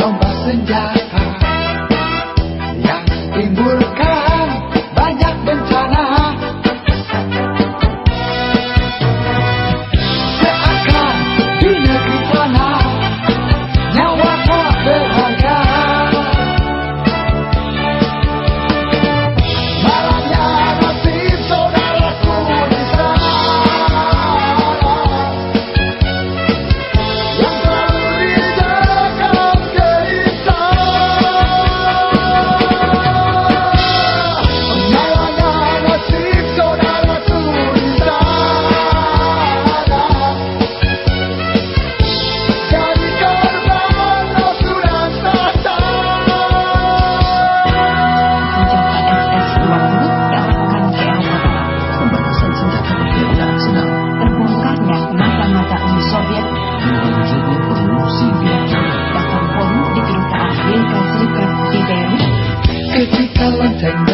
gelombang senjata yang timbulkan banyak bencana. Seakan di negeri sana nyawa tak berharga. Malahnya nasib saudaraku di sana yang selalu dijaga gelisah. Malahnya nasib saudaraku di sana jadi korban lausuran tata. Senjata SS-20 diarahkan ke Eropa Barat. Pembatasan senjata nuklir jarak sedang. Terbongkarnya mata-mata Uni Soviet Diwujudnya pengungsi Vietnam. bahkan bom di kedutaan Amerika Serikat di Beirut. Ketika lonceng